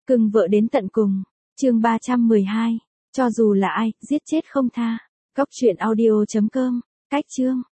Cưng vợ đến tận cùng. Chương 312. Cho dù là ai, giết chết không tha. Cóc truyện audio.com. Cách chương.